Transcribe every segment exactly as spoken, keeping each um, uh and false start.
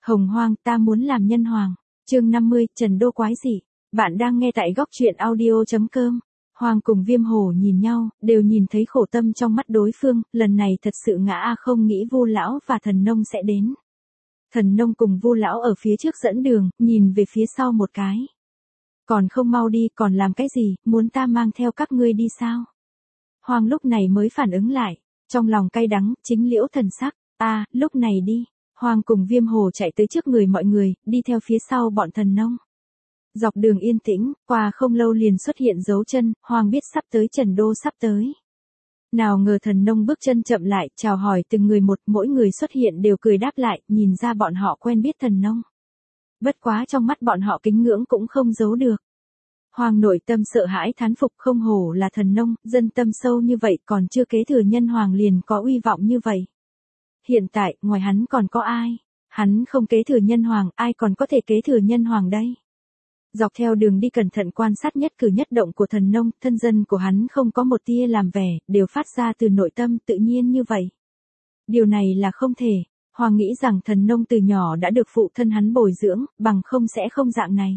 Hồng Hoang, ta muốn làm nhân hoàng. Chương năm mươi, Trần Đô quái dị. Bạn đang nghe tại góc truyện audio.com. Hoàng cùng Viêm Hổ nhìn nhau, đều nhìn thấy khổ tâm trong mắt đối phương, lần này thật sự ngã a không nghĩ Vu lão và Thần Nông sẽ đến. Thần Nông cùng Vu lão ở phía trước dẫn đường, nhìn về phía sau một cái. Còn không mau đi, còn làm cái gì, muốn ta mang theo các ngươi đi sao? Hoàng lúc này mới phản ứng lại, trong lòng cay đắng, chính liễu thần sắc, a, lúc này đi. Hoàng cùng Viêm Hổ chạy tới trước người mọi người, đi theo phía sau bọn Thần Nông. Dọc đường yên tĩnh, qua không lâu liền xuất hiện dấu chân, Hoàng biết sắp tới Trần Đô sắp tới. Nào ngờ Thần Nông bước chân chậm lại, chào hỏi từng người một, mỗi người xuất hiện đều cười đáp lại, nhìn ra bọn họ quen biết Thần Nông. Bất quá trong mắt bọn họ kính ngưỡng cũng không giấu được. Hoàng nội tâm sợ hãi thán phục, không hổ là Thần Nông, dân tâm sâu như vậy, còn chưa kế thừa nhân hoàng liền có uy vọng như vậy. Hiện tại, ngoài hắn còn có ai? Hắn không kế thừa nhân hoàng, ai còn có thể kế thừa nhân hoàng đây? Dọc theo đường đi cẩn thận quan sát nhất cử nhất động của Thần Nông, thân dân của hắn không có một tia làm vẻ, đều phát ra từ nội tâm tự nhiên như vậy. Điều này là không thể, Hoàng nghĩ rằng Thần Nông từ nhỏ đã được phụ thân hắn bồi dưỡng, bằng không sẽ không dạng này.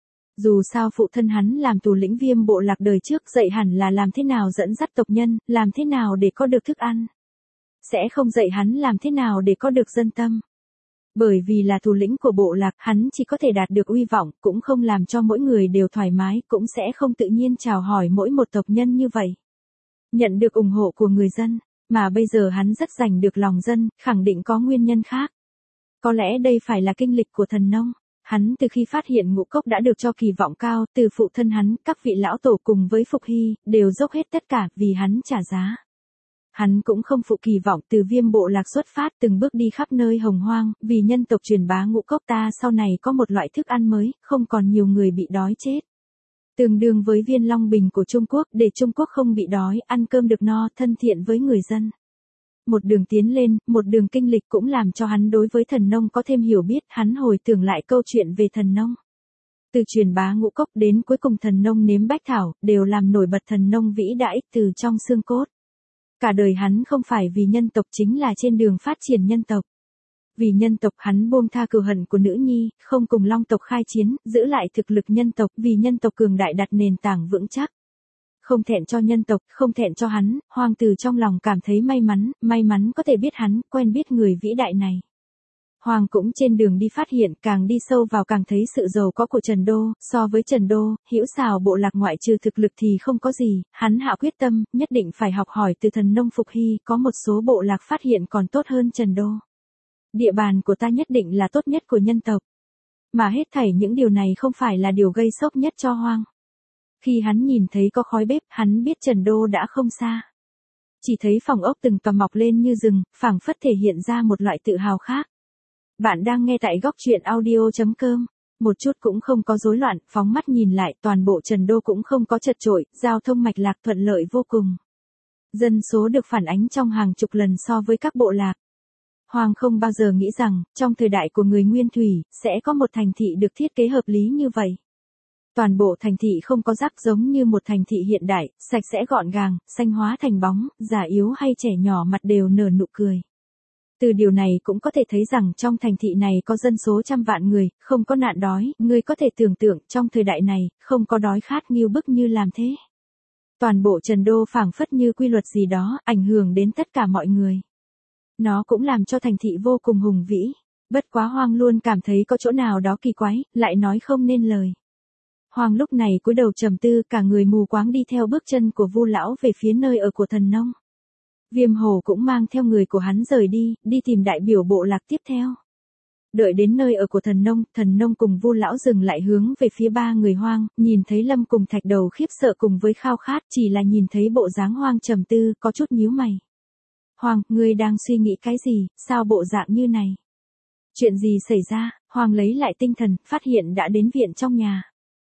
Dù sao phụ thân hắn làm thủ lĩnh Viêm bộ lạc đời trước dạy hẳn là làm thế nào dẫn dắt tộc nhân, làm thế nào để có được thức ăn. Sẽ không dạy hắn làm thế nào để có được dân tâm. Bởi vì là thủ lĩnh của bộ lạc, hắn chỉ có thể đạt được uy vọng, cũng không làm cho mỗi người đều thoải mái, cũng sẽ không tự nhiên chào hỏi mỗi một tộc nhân như vậy. Nhận được ủng hộ của người dân, mà bây giờ hắn rất giành được lòng dân, khẳng định có nguyên nhân khác. Có lẽ đây phải là kinh lịch của Thần Nông. Hắn từ khi phát hiện ngũ cốc đã được cho kỳ vọng cao, từ phụ thân hắn, các vị lão tổ cùng với Phục Hy, đều dốc hết tất cả vì hắn trả giá. Hắn cũng không phụ kỳ vọng từ Viêm bộ lạc xuất phát từng bước đi khắp nơi hồng hoang, vì nhân tộc truyền bá ngũ cốc ta sau này có một loại thức ăn mới, không còn nhiều người bị đói chết. Tương đương với viên long bình của Trung Quốc, để Trung Quốc không bị đói, ăn cơm được no, thân thiện với người dân. Một đường tiến lên, một đường kinh lịch cũng làm cho hắn đối với Thần Nông có thêm hiểu biết, hắn hồi tưởng lại câu chuyện về Thần Nông. Từ truyền bá ngũ cốc đến cuối cùng Thần Nông nếm bách thảo, đều làm nổi bật Thần Nông vĩ đại từ trong xương cốt. Cả đời hắn không phải vì nhân tộc chính là trên đường phát triển nhân tộc. Vì nhân tộc hắn buông tha cừu hận của nữ nhi, không cùng long tộc khai chiến, giữ lại thực lực nhân tộc vì nhân tộc cường đại đặt nền tảng vững chắc. Không thẹn cho nhân tộc, không thẹn cho hắn, Hoàng tử trong lòng cảm thấy may mắn, may mắn có thể biết hắn, quen biết người vĩ đại này. Hoàng cũng trên đường đi phát hiện, càng đi sâu vào càng thấy sự giàu có của Trần Đô, so với Trần Đô, hữu xào bộ lạc ngoại trừ thực lực thì không có gì, hắn hạ quyết tâm, nhất định phải học hỏi từ Thần Nông Phục Hy, có một số bộ lạc phát hiện còn tốt hơn Trần Đô. Địa bàn của ta nhất định là tốt nhất của nhân tộc. Mà hết thảy những điều này không phải là điều gây sốc nhất cho Hoàng. Khi hắn nhìn thấy có khói bếp, hắn biết Trần Đô đã không xa. Chỉ thấy phòng ốc từng tòa mọc lên như rừng, phảng phất thể hiện ra một loại tự hào khác. Bạn đang nghe tại góc truyện audio.com. Một chút cũng không có rối loạn, phóng mắt nhìn lại, toàn bộ Trần Đô cũng không có chật chội, giao thông mạch lạc thuận lợi vô cùng. Dân số được phản ánh trong hàng chục lần so với các bộ lạc. Hoàng không bao giờ nghĩ rằng, trong thời đại của người Nguyên Thủy, sẽ có một thành thị được thiết kế hợp lý như vậy. Toàn bộ thành thị không có rác giống như một thành thị hiện đại, sạch sẽ gọn gàng, xanh hóa thành bóng, già yếu hay trẻ nhỏ mặt đều nở nụ cười. Từ điều này cũng có thể thấy rằng trong thành thị này có dân số trăm vạn người, không có nạn đói, người có thể tưởng tượng trong thời đại này, không có đói khát nghiêu bức như làm thế. Toàn bộ Trần Đô phảng phất như quy luật gì đó, ảnh hưởng đến tất cả mọi người. Nó cũng làm cho thành thị vô cùng hùng vĩ, bất quá Hoàng luôn cảm thấy có chỗ nào đó kỳ quái, lại nói không nên lời. Hoàng lúc này cúi đầu trầm tư, cả người mù quáng đi theo bước chân của Vu lão về phía nơi ở của Thần Nông. Viêm Hổ cũng mang theo người của hắn rời đi, đi tìm đại biểu bộ lạc tiếp theo. Đợi đến nơi ở của Thần Nông, Thần Nông cùng Vu lão dừng lại hướng về phía ba người Hoang, nhìn thấy Lâm cùng Thạch Đầu khiếp sợ cùng với khao khát, chỉ là nhìn thấy bộ dáng Hoang trầm tư, có chút nhíu mày. Hoàng, ngươi đang suy nghĩ cái gì, sao bộ dạng như này? Chuyện gì xảy ra? Hoàng lấy lại tinh thần, phát hiện đã đến viện trong nhà.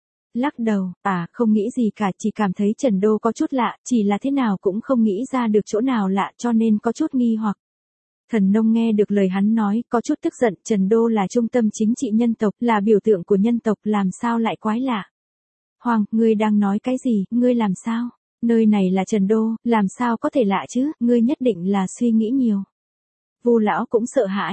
Lắc đầu, à, không nghĩ gì cả, chỉ cảm thấy Trần Đô có chút lạ, chỉ là thế nào cũng không nghĩ ra được chỗ nào lạ cho nên có chút nghi hoặc. Thần Nông nghe được lời hắn nói, có chút tức giận, Trần Đô là trung tâm chính trị nhân tộc, là biểu tượng của nhân tộc, làm sao lại quái lạ? Hoàng, ngươi đang nói cái gì, ngươi làm sao? Nơi này là Trần Đô, làm sao có thể lạ chứ, ngươi nhất định là suy nghĩ nhiều. Vu lão cũng sợ hãi.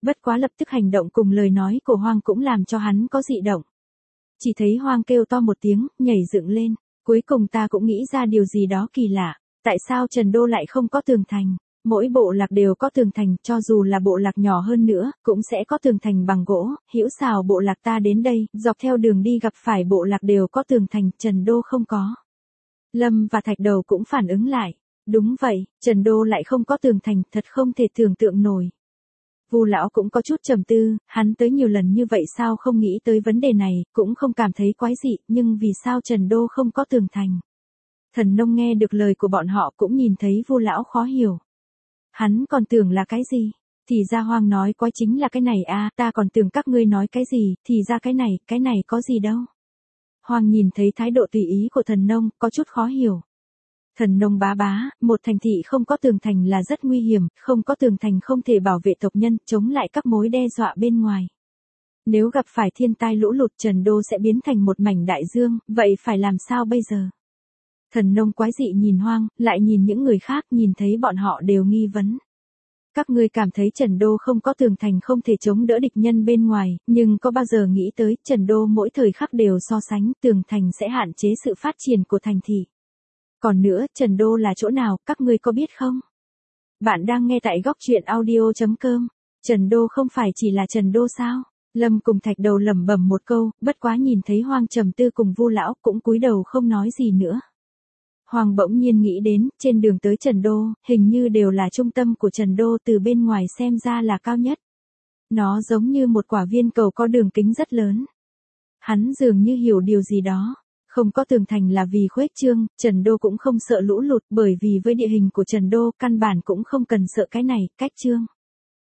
Bất quá lập tức hành động cùng lời nói của Hoang cũng làm cho hắn có dị động. Chỉ thấy Hoang kêu to một tiếng, nhảy dựng lên. Cuối cùng ta cũng nghĩ ra điều gì đó kỳ lạ. Tại sao Trần Đô lại không có tường thành? Mỗi bộ lạc đều có tường thành, cho dù là bộ lạc nhỏ hơn nữa, cũng sẽ có tường thành bằng gỗ. Hữu xào bộ lạc ta đến đây, dọc theo đường đi gặp phải bộ lạc đều có tường thành, Trần Đô không có. Lâm và Thạch Đầu cũng phản ứng lại. Đúng vậy, Trần Đô lại không có tường thành, thật không thể tưởng tượng nổi. Vu lão cũng có chút trầm tư, hắn tới nhiều lần như vậy sao không nghĩ tới vấn đề này, cũng không cảm thấy quái dị, nhưng vì sao Trần Đô không có tường thành? Thần nông nghe được lời của bọn họ cũng nhìn thấy Vu lão khó hiểu. Hắn còn tưởng là cái gì? Thì ra Hoang nói quái chính là cái này à, ta còn tưởng các ngươi nói cái gì, thì ra cái này, cái này có gì đâu. Hoang nhìn thấy thái độ tùy ý của thần nông, có chút khó hiểu. Thần nông bá bá, một thành thị không có tường thành là rất nguy hiểm, không có tường thành không thể bảo vệ tộc nhân, chống lại các mối đe dọa bên ngoài. Nếu gặp phải thiên tai lũ lụt Trần Đô sẽ biến thành một mảnh đại dương, vậy phải làm sao bây giờ? Thần nông quái dị nhìn Hoang, lại nhìn những người khác, nhìn thấy bọn họ đều nghi vấn. Các ngươi cảm thấy Trần Đô không có tường thành không thể chống đỡ địch nhân bên ngoài, nhưng có bao giờ nghĩ tới Trần Đô mỗi thời khắc đều so sánh, tường thành sẽ hạn chế sự phát triển của thành thị. Còn nữa, Trần Đô là chỗ nào, các ngươi có biết không? Bạn đang nghe tại góc truyện audio chấm com. Trần Đô không phải chỉ là Trần Đô sao? Lâm cùng Thạch Đầu lẩm bẩm một câu, bất quá nhìn thấy Hoang trầm tư cùng Vu lão cũng cúi đầu không nói gì nữa. Hoang bỗng nhiên nghĩ đến, trên đường tới Trần Đô, hình như đều là trung tâm của Trần Đô, từ bên ngoài xem ra là cao nhất. Nó giống như một quả viên cầu có đường kính rất lớn. Hắn dường như hiểu điều gì đó. Không có tường thành là vì khuếch trương, Trần Đô cũng không sợ lũ lụt, bởi vì với địa hình của Trần Đô căn bản cũng không cần sợ cái này, cách trương.